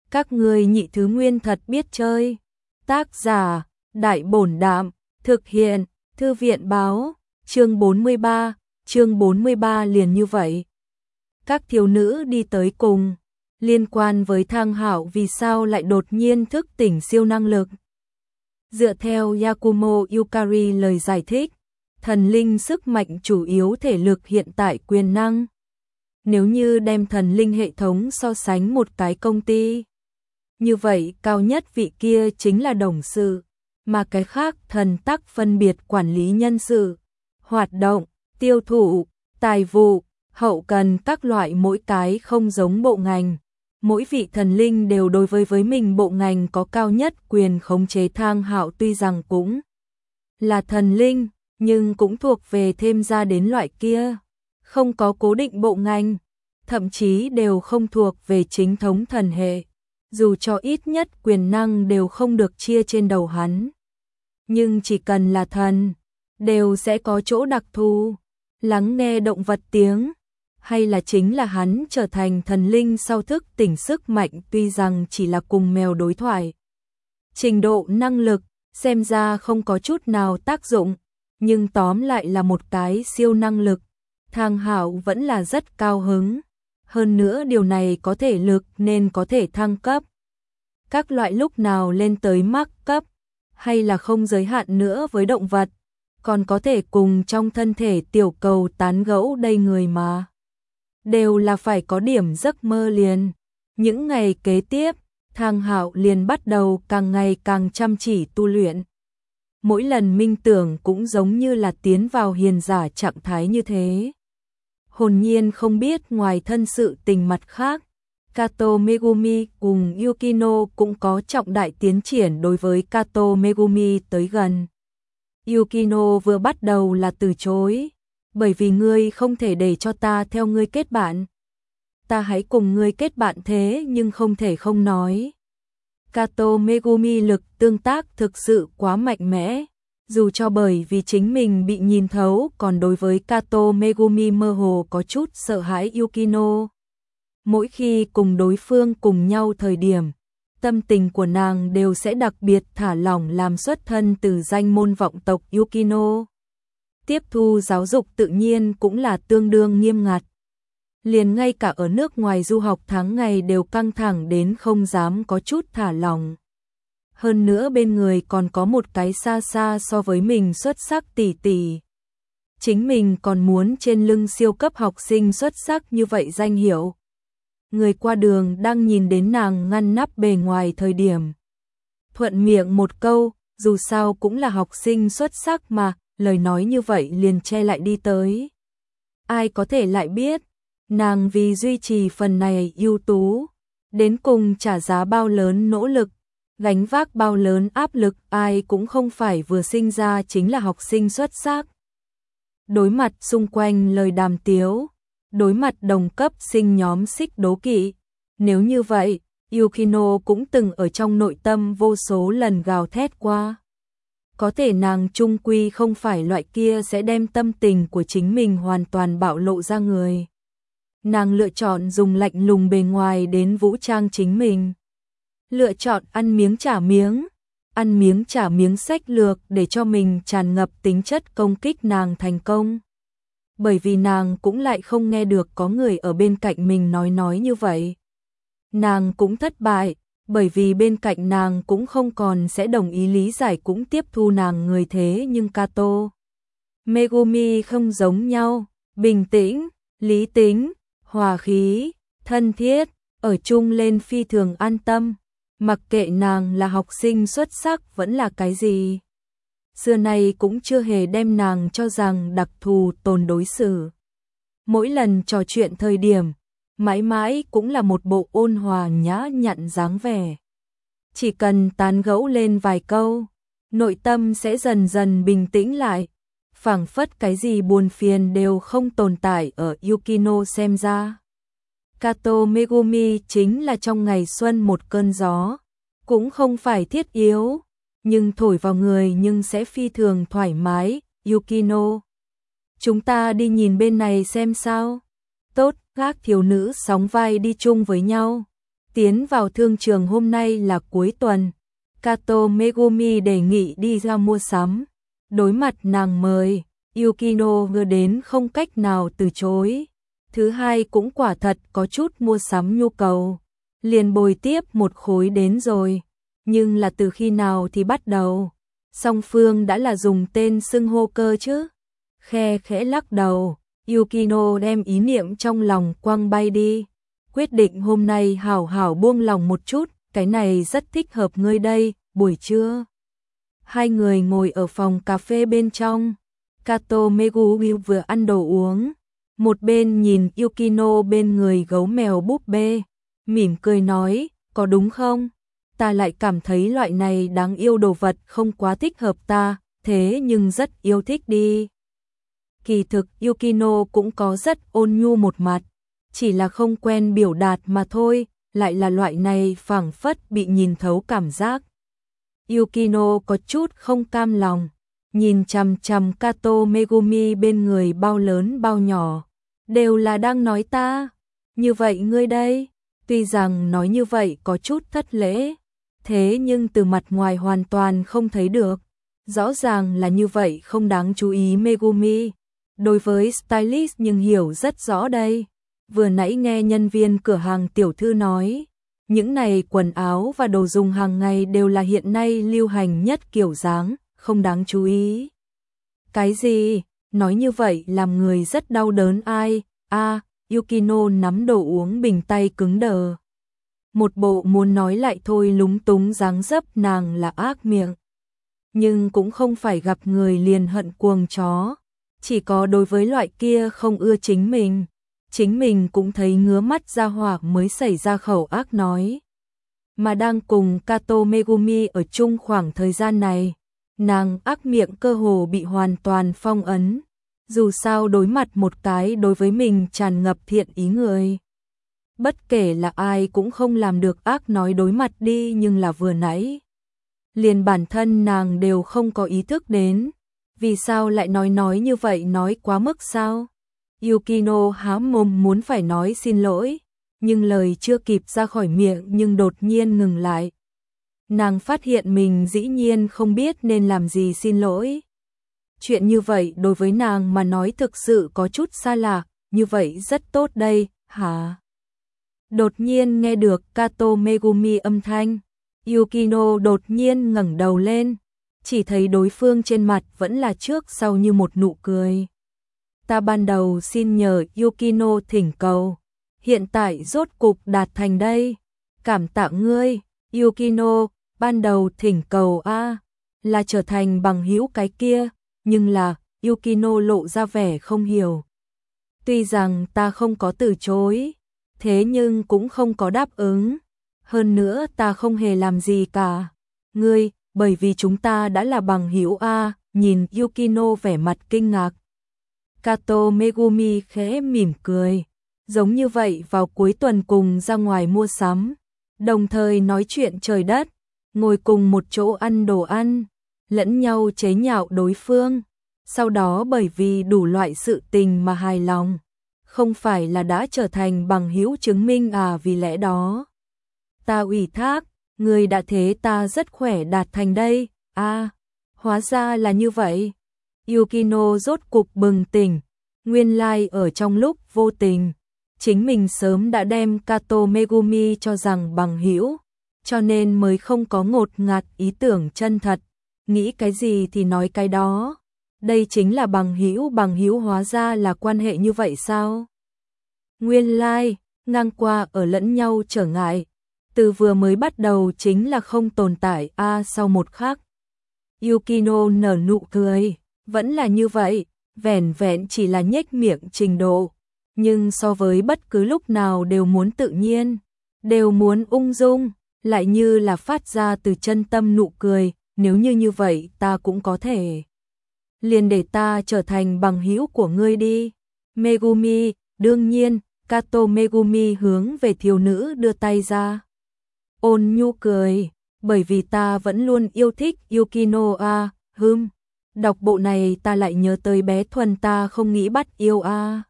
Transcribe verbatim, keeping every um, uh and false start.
Các ngươi nhị thứ nguyên thật biết chơi. Tác giả, Đại Bổn Đạm, thực hiện, Thư viện báo, chương bốn mươi ba, chương bốn mươi ba liền như vậy. Các thiếu nữ đi tới cùng, liên quan với Thang Hạo vì sao lại đột nhiên thức tỉnh siêu năng lực. Dựa theo Yakumo Yukari lời giải thích, thần linh sức mạnh chủ yếu thể lực hiện tại quyền năng. Nếu như đem thần linh hệ thống so sánh một cái công ty, như vậy cao nhất vị kia chính là đồng sự, mà cái khác thần tắc phân biệt quản lý nhân sự, hoạt động, tiêu thụ, tài vụ, hậu cần các loại mỗi cái không giống bộ ngành. Mỗi vị thần linh đều đối với với mình bộ ngành có cao nhất quyền khống chế. Thang Hạo tuy rằng cũng là thần linh, nhưng cũng thuộc về thêm ra đến loại kia, không có cố định bộ ngành, thậm chí đều không thuộc về chính thống thần hệ, dù cho ít nhất quyền năng đều không được chia trên đầu hắn. Nhưng chỉ cần là thần, đều sẽ có chỗ đặc thù, lắng nghe động vật tiếng, hay là chính là hắn trở thành thần linh sau thức tỉnh sức mạnh tuy rằng chỉ là cùng mèo đối thoại. Trình độ năng lực, xem ra không có chút nào tác dụng, nhưng tóm lại là một cái siêu năng lực. Thang Hạo vẫn là rất cao hứng. Hơn nữa điều này có thể lực nên có thể thăng cấp. Các loại lúc nào lên tới mắc cấp, hay là không giới hạn nữa với động vật, còn có thể cùng trong thân thể tiểu cầu tán gẫu đây người mà. Đều là phải có điểm giấc mơ liền. Những ngày kế tiếp, Thang Hạo liền bắt đầu càng ngày càng chăm chỉ tu luyện. Mỗi lần minh tưởng cũng giống như là tiến vào hiền giả trạng thái như thế. Hồn nhiên không biết ngoài thân sự tình mặt khác, Kato Megumi cùng Yukino cũng có trọng đại tiến triển. Đối với Kato Megumi tới gần, Yukino vừa bắt đầu là từ chối, bởi vì ngươi không thể để cho ta theo ngươi kết bạn. Ta hãy cùng ngươi kết bạn thế nhưng không thể không nói. Kato Megumi lực tương tác thực sự quá mạnh mẽ, dù cho bởi vì chính mình bị nhìn thấu, còn đối với Kato Megumi mơ hồ có chút sợ hãi Yukino. Mỗi khi cùng đối phương cùng nhau thời điểm, tâm tình của nàng đều sẽ đặc biệt thả lỏng. Làm xuất thân từ danh môn vọng tộc Yukino, tiếp thu giáo dục tự nhiên cũng là tương đương nghiêm ngặt. Liền ngay cả ở nước ngoài du học tháng ngày đều căng thẳng đến không dám có chút thả lỏng. Hơn nữa bên người còn có một cái xa xa so với mình xuất sắc tỷ tỷ. Chính mình còn muốn trên lưng siêu cấp học sinh xuất sắc như vậy danh hiệu. Người qua đường đang nhìn đến nàng ngăn nắp bề ngoài thời điểm, thuận miệng một câu, dù sao cũng là học sinh xuất sắc mà, lời nói như vậy liền che lại đi tới. Ai có thể lại biết, nàng vì duy trì phần này ưu tú, đến cùng trả giá bao lớn nỗ lực, gánh vác bao lớn áp lực. Ai cũng không phải vừa sinh ra chính là học sinh xuất sắc. Đối mặt xung quanh lời đàm tiếu, đối mặt đồng cấp sinh nhóm xích đố kỵ, nếu như vậy, Yukino cũng từng ở trong nội tâm vô số lần gào thét qua. Có thể nàng chung quy không phải loại kia sẽ đem tâm tình của chính mình hoàn toàn bạo lộ ra người. Nàng lựa chọn dùng lạnh lùng bề ngoài đến vũ trang chính mình. Lựa chọn ăn miếng trả miếng, ăn miếng trả miếng sách lược để cho mình tràn ngập tính chất công kích. Nàng thành công, bởi vì nàng cũng lại không nghe được có người ở bên cạnh mình nói nói như vậy. Nàng cũng thất bại, bởi vì bên cạnh nàng cũng không còn sẽ đồng ý lý giải cũng tiếp thu nàng người. Thế nhưng Kato Megumi không giống nhau, bình tĩnh, lý tính, hòa khí, thân thiết, ở chung lên phi thường an tâm, mặc kệ nàng là học sinh xuất sắc vẫn là cái gì. Xưa nay cũng chưa hề đem nàng cho rằng đặc thù tồn đối xử. Mỗi lần trò chuyện thời điểm, mãi mãi cũng là một bộ ôn hòa nhã nhặn dáng vẻ. Chỉ cần tán gẫu lên vài câu, nội tâm sẽ dần dần bình tĩnh lại, phảng phất cái gì buồn phiền đều không tồn tại. Ở Yukino xem ra, Kato Megumi chính là trong ngày xuân một cơn gió, cũng không phải thiết yếu, nhưng thổi vào người nhưng sẽ phi thường thoải mái. Yukino, chúng ta đi nhìn bên này xem sao. Tốt, các thiếu nữ sóng vai đi chung với nhau. Tiến vào thương trường hôm nay là cuối tuần, Kato Megumi đề nghị đi ra mua sắm. Đối mặt nàng mời, Yukino vừa đến không cách nào từ chối. Thứ hai cũng quả thật có chút mua sắm nhu cầu. Liền bồi tiếp một khối đến rồi. Nhưng là từ khi nào thì bắt đầu? Song phương đã là dùng tên xưng hô cơ chứ? Khe khẽ lắc đầu, Yukino đem ý niệm trong lòng quăng bay đi. Quyết định hôm nay hảo hảo buông lòng một chút, cái này rất thích hợp ngươi đây, buổi trưa. Hai người ngồi ở phòng cà phê bên trong. Kato Megumi vừa ăn đồ uống, một bên nhìn Yukino bên người gấu mèo búp bê, mỉm cười nói, có đúng không? Ta lại cảm thấy loại này đáng yêu đồ vật không quá thích hợp ta, thế nhưng rất yêu thích đi. Kỳ thực Yukino cũng có rất ôn nhu một mặt, chỉ là không quen biểu đạt mà thôi, lại là loại này phảng phất bị nhìn thấu cảm giác. Yukino có chút không cam lòng, nhìn chằm chằm Kato Megumi bên người bao lớn bao nhỏ, đều là đang nói ta. Như vậy ngươi đây, tuy rằng nói như vậy có chút thất lễ, thế nhưng từ mặt ngoài hoàn toàn không thấy được. Rõ ràng là như vậy không đáng chú ý Megumi. Đối với stylist nhưng hiểu rất rõ đây. Vừa nãy nghe nhân viên cửa hàng tiểu thư nói, những này quần áo và đồ dùng hàng ngày đều là hiện nay lưu hành nhất kiểu dáng, không đáng chú ý. Cái gì? Nói như vậy làm người rất đau đớn ai? A, Yukino nắm đồ uống bình tay cứng đờ. Một bộ muốn nói lại thôi lúng túng dáng dấp nàng là ác miệng. Nhưng cũng không phải gặp người liền hận cuồng chó. Chỉ có đối với loại kia không ưa chính mình. Chính mình cũng thấy ngứa mắt ra hỏa mới xảy ra khẩu ác nói. Mà đang cùng Kato Megumi ở chung khoảng thời gian này, nàng ác miệng cơ hồ bị hoàn toàn phong ấn. Dù sao đối mặt một cái đối với mình tràn ngập thiện ý người. Bất kể là ai cũng không làm được ác nói đối mặt đi, nhưng là vừa nãy. Liền bản thân nàng đều không có ý thức đến. Vì sao lại nói nói như vậy, nói quá mức sao? Yukino há mồm muốn phải nói xin lỗi, nhưng lời chưa kịp ra khỏi miệng nhưng đột nhiên ngừng lại. Nàng phát hiện mình dĩ nhiên không biết nên làm gì xin lỗi. Chuyện như vậy đối với nàng mà nói thực sự có chút xa lạ, như vậy rất tốt đây, hả? Đột nhiên nghe được Kato Megumi âm thanh, Yukino đột nhiên ngẩng đầu lên, chỉ thấy đối phương trên mặt vẫn là trước sau như một nụ cười. Ta ban đầu xin nhờ Yukino thỉnh cầu, hiện tại rốt cục đạt thành đây. Cảm tạ ngươi, Yukino, ban đầu thỉnh cầu a là trở thành bằng hữu cái kia, nhưng là Yukino lộ ra vẻ không hiểu. Tuy rằng ta không có từ chối, thế nhưng cũng không có đáp ứng. Hơn nữa ta không hề làm gì cả. Ngươi, bởi vì chúng ta đã là bằng hữu a, nhìn Yukino vẻ mặt kinh ngạc. Kato Megumi khẽ mỉm cười, giống như vậy vào cuối tuần cùng ra ngoài mua sắm, đồng thời nói chuyện trời đất, ngồi cùng một chỗ ăn đồ ăn, lẫn nhau chế nhạo đối phương, sau đó bởi vì đủ loại sự tình mà hài lòng, không phải là đã trở thành bằng hữu chứng minh à, vì lẽ đó. Ta ủy thác, người đã thế ta rất khỏe đạt thành đây, a à, hóa ra là như vậy. Yukino rốt cục bừng tỉnh, nguyên lai like ở trong lúc vô tình, chính mình sớm đã đem Kato Megumi cho rằng bằng hữu, cho nên mới không có ngột ngạt ý tưởng chân thật, nghĩ cái gì thì nói cái đó. Đây chính là bằng hữu, bằng hữu hóa ra là quan hệ như vậy sao? Nguyên lai, like, ngang qua ở lẫn nhau trở ngại, từ vừa mới bắt đầu chính là không tồn tại a à, sau một khắc. Yukino nở nụ cười, vẫn là như vậy, vẻn vẹn chỉ là nhếch miệng trình độ, nhưng so với bất cứ lúc nào đều muốn tự nhiên, đều muốn ung dung, lại như là phát ra từ chân tâm nụ cười, nếu như như vậy ta cũng có thể. Liền để ta trở thành bằng hữu của ngươi đi. Megumi, đương nhiên, Kato Megumi hướng về thiếu nữ đưa tay ra. Ôn nhu cười, bởi vì ta vẫn luôn yêu thích Yukino a, hừm. Đọc bộ này ta lại nhớ tới bé Thuần ta không nghĩ bắt yêu a.